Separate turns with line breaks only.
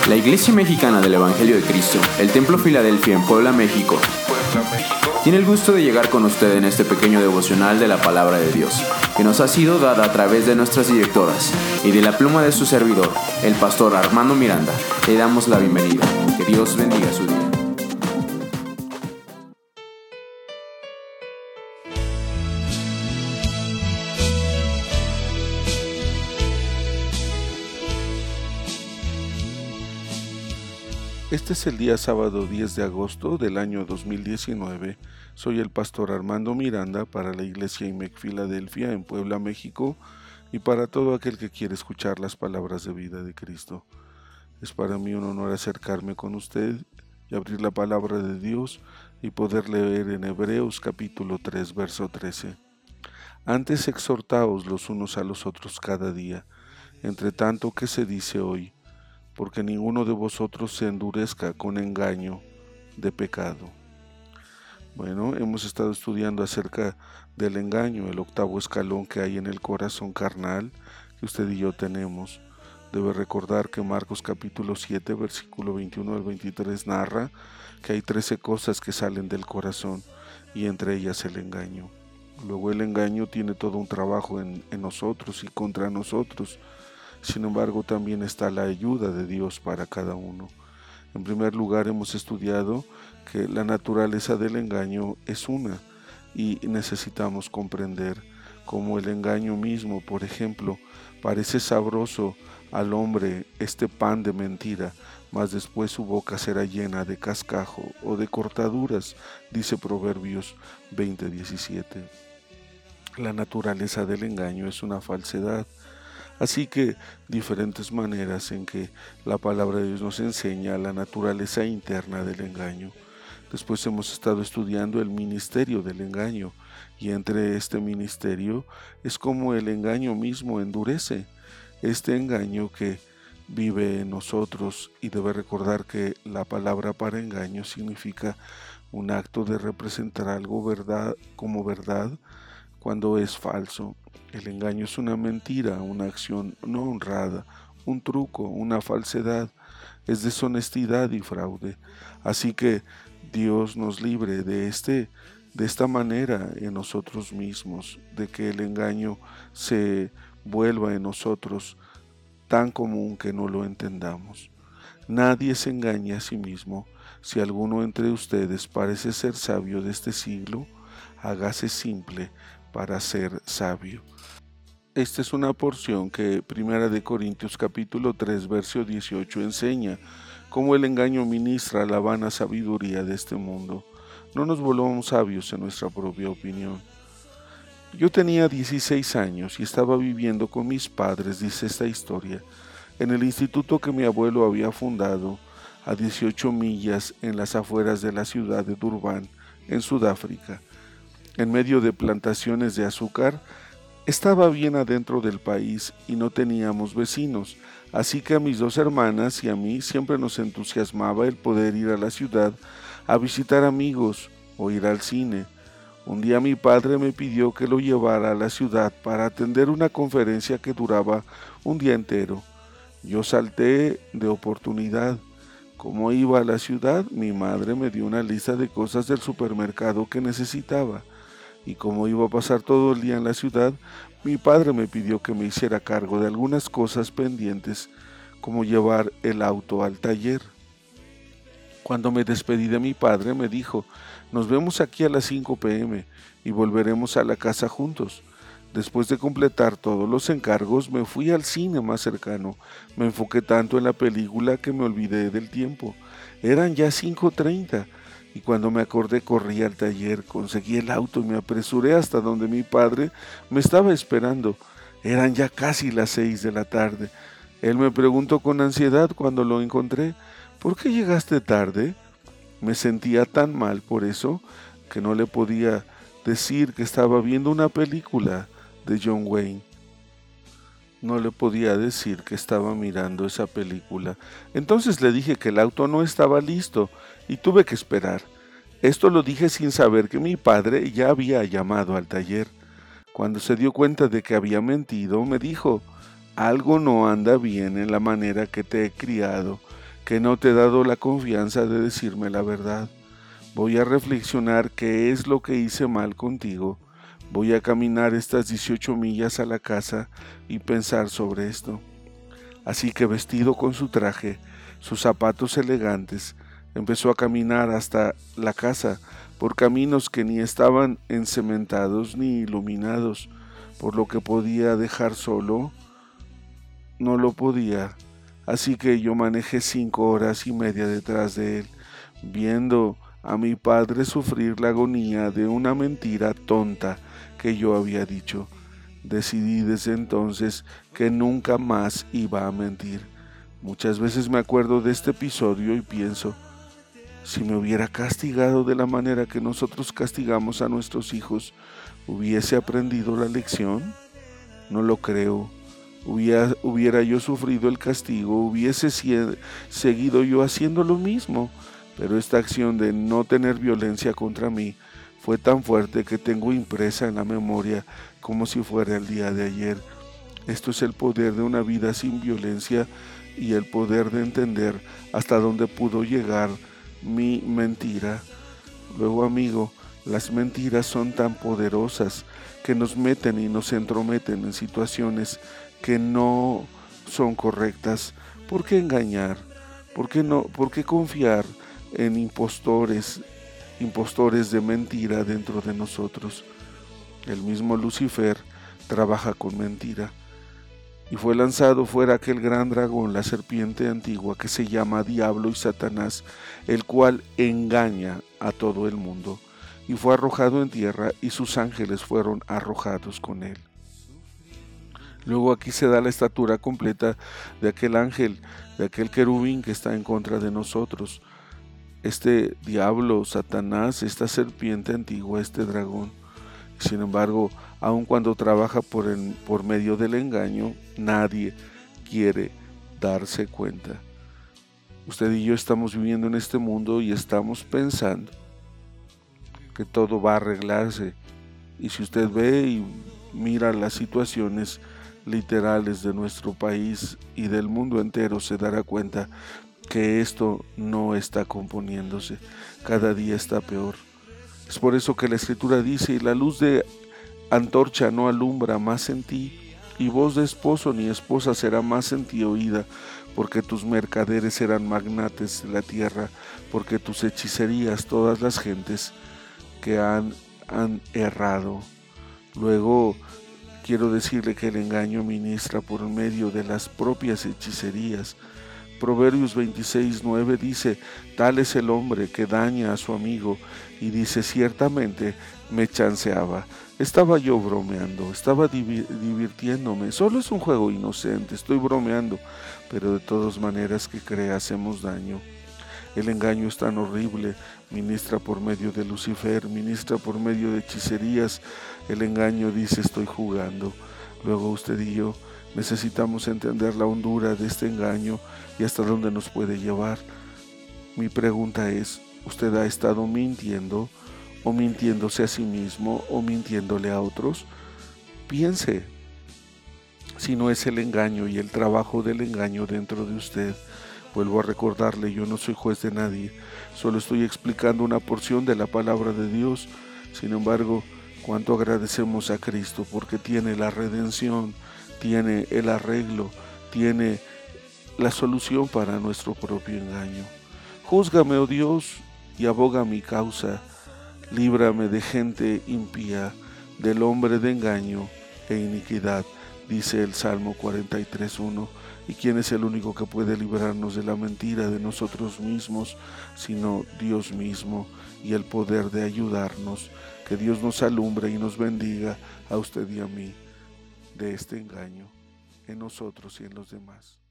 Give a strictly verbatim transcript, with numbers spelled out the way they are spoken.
La Iglesia Mexicana del Evangelio de Cristo, el Templo Filadelfia en Puebla, México, tiene el gusto de llegar con usted en este pequeño devocional de la Palabra de Dios, que nos ha sido dada a través de nuestras directoras y de la pluma de su servidor, el pastor Armando Miranda. Le damos la bienvenida. Que Dios bendiga su día.
Este es el día sábado diez de agosto del año dos mil diecinueve. Soy el pastor Armando Miranda para la Iglesia I M E C Filadelfia en Puebla, México, y para todo aquel que quiere escuchar las palabras de vida de Cristo. Es para mí un honor acercarme con usted y abrir la palabra de Dios y poder leer en Hebreos capítulo tres, verso trece. Antes exhortaos los unos a los otros cada día, entre tanto que se dice hoy, porque ninguno de vosotros se endurezca con engaño de pecado. Bueno, hemos estado estudiando acerca del engaño, el octavo escalón que hay en el corazón carnal que usted y yo tenemos. Debe recordar que Marcos capítulo siete, versículo veintiuno al veintitrés narra que hay trece cosas que salen del corazón y entre ellas el engaño. Luego el engaño tiene todo un trabajo en, en nosotros y contra nosotros. Sin embargo, también está la ayuda de Dios para cada uno. En primer lugar, hemos estudiado que la naturaleza del engaño es una y necesitamos comprender cómo el engaño mismo, por ejemplo, parece sabroso al hombre este pan de mentira, mas después su boca será llena de cascajo o de cortaduras, dice Proverbios veinte diecisiete. La naturaleza del engaño es una falsedad. Así que diferentes maneras en que la palabra de Dios nos enseña la naturaleza interna del engaño. Después hemos estado estudiando el ministerio del engaño y entre este ministerio es como el engaño mismo endurece. Este engaño que vive en nosotros, y debe recordar que la palabra para engaño significa un acto de representar algo verdad como verdad cuando es falso. El engaño es una mentira, una acción no honrada, un truco, una falsedad, es deshonestidad y fraude. Así que Dios nos libre de este, de esta manera en nosotros mismos, de que el engaño se vuelva en nosotros tan común que no lo entendamos. Nadie se engaña a sí mismo. Si alguno entre ustedes parece ser sabio de este siglo, hágase simple para ser sabio. Esta es una porción que Primera de Corintios capítulo tres, verso dieciocho enseña cómo el engaño ministra la vana sabiduría de este mundo. No nos volvamos sabios en nuestra propia opinión. Yo tenía dieciséis años y estaba viviendo con mis padres, dice esta historia, en el instituto que mi abuelo había fundado a dieciocho millas en las afueras de la ciudad de Durban, en Sudáfrica. En medio de plantaciones de azúcar, estaba bien adentro del país y no teníamos vecinos, así que a mis dos hermanas y a mí siempre nos entusiasmaba el poder ir a la ciudad a visitar amigos o ir al cine. Un día mi padre me pidió que lo llevara a la ciudad para atender una conferencia que duraba un día entero. Yo salté de oportunidad. Como iba a la ciudad, mi madre me dio una lista de cosas del supermercado que necesitaba. Y como iba a pasar todo el día en la ciudad, mi padre me pidió que me hiciera cargo de algunas cosas pendientes, como llevar el auto al taller. Cuando me despedí de mi padre, me dijo, nos vemos aquí a las cinco pe eme y volveremos a la casa juntos. Después de completar todos los encargos, me fui al cine más cercano. Me enfoqué tanto en la película que me olvidé del tiempo. Eran ya cinco treinta. Y cuando me acordé corrí al taller, conseguí el auto y me apresuré hasta donde mi padre me estaba esperando. Eran ya casi las seis de la tarde. Él me preguntó con ansiedad cuando lo encontré, ¿por qué llegaste tarde? Me sentía tan mal por eso que no le podía decir que estaba viendo una película de John Wayne. No le podía decir que estaba mirando esa película. Entonces le dije que el auto no estaba listo y tuve que esperar. Esto lo dije sin saber que mi padre ya había llamado al taller. Cuando se dio cuenta de que había mentido, me dijo, algo no anda bien en la manera que te he criado. que no te he dado la confianza de decirme la verdad. Voy a reflexionar qué es lo que hice mal contigo. Voy a caminar estas dieciocho millas a la casa y pensar sobre esto. Así que, vestido con su traje, sus zapatos elegantes, empezó a caminar hasta la casa por caminos que ni estaban encementados ni iluminados, por lo que podía dejar solo. No lo podía, así que yo manejé cinco horas y media detrás de él, viendo a mi padre sufrir la agonía de una mentira tonta que yo había dicho. Decidí desde entonces que nunca más iba a mentir. Muchas veces me acuerdo de este episodio y pienso, si me hubiera castigado de la manera que nosotros castigamos a nuestros hijos, ¿hubiese aprendido la lección? No lo creo. Hubiera, hubiera yo sufrido el castigo, hubiese sie- seguido yo haciendo lo mismo. Pero esta acción de no tener violencia contra mí fue tan fuerte que tengo impresa en la memoria como si fuera el día de ayer. Esto es el poder de una vida sin violencia y el poder de entender hasta dónde pudo llegar mi mentira. Luego, amigo, las mentiras son tan poderosas que nos meten y nos entrometen en situaciones que no son correctas. ¿Por qué engañar? ¿Por qué no? ¿Por qué confiar en impostores, impostores de mentira dentro de nosotros? El mismo Lucifer trabaja con mentira. Y fue lanzado fuera aquel gran dragón, la serpiente antigua, que se llama Diablo y Satanás, el cual engaña a todo el mundo. Y fue arrojado en tierra, y sus ángeles fueron arrojados con él. Luego aquí se da la estatura completa de aquel ángel, de aquel querubín que está en contra de nosotros. Este diablo, Satanás, esta serpiente antigua, este dragón. Sin embargo, aun cuando trabaja por, el, por medio del engaño, nadie quiere darse cuenta. Usted y yo estamos viviendo en este mundo y estamos pensando que todo va a arreglarse. Y si usted ve y mira las situaciones literales de nuestro país y del mundo entero, se dará cuenta que esto no está componiéndose. Cada día está peor. Es por eso que la Escritura dice, y la luz de antorcha no alumbra más en ti, y voz de esposo ni esposa será más en ti oída, porque tus mercaderes serán magnates de la tierra, porque tus hechicerías todas las gentes que han, han errado. Luego quiero decirle que el engaño ministra por medio de las propias hechicerías. Proverbios veintiséis nueve dice, tal es el hombre que daña a su amigo, y dice, ciertamente me chanceaba, estaba yo bromeando, estaba div- divirtiéndome, solo es un juego inocente, estoy bromeando, pero de todas maneras que crea hacemos daño. El engaño es tan horrible, ministra por medio de Lucifer, ministra por medio de hechicerías. El engaño dice, estoy jugando. Luego usted y yo necesitamos entender la hondura de este engaño y hasta dónde nos puede llevar. Mi pregunta es, ¿usted ha estado mintiendo o mintiéndose a sí mismo o mintiéndole a otros? Piense, si no es el engaño y el trabajo del engaño dentro de usted. Vuelvo a recordarle, yo no soy juez de nadie, solo estoy explicando una porción de la palabra de Dios. Sin embargo, cuánto agradecemos a Cristo porque tiene la redención, tiene el arreglo, tiene la solución para nuestro propio engaño. Júzgame, oh Dios, y aboga mi causa. Líbrame de gente impía, del hombre de engaño e iniquidad, dice el Salmo cuarenta y tres uno. ¿Y quién es el único que puede librarnos de la mentira de nosotros mismos, sino Dios mismo y el poder de ayudarnos? Que Dios nos alumbre y nos bendiga a usted y a mí de este engaño en nosotros y en los demás.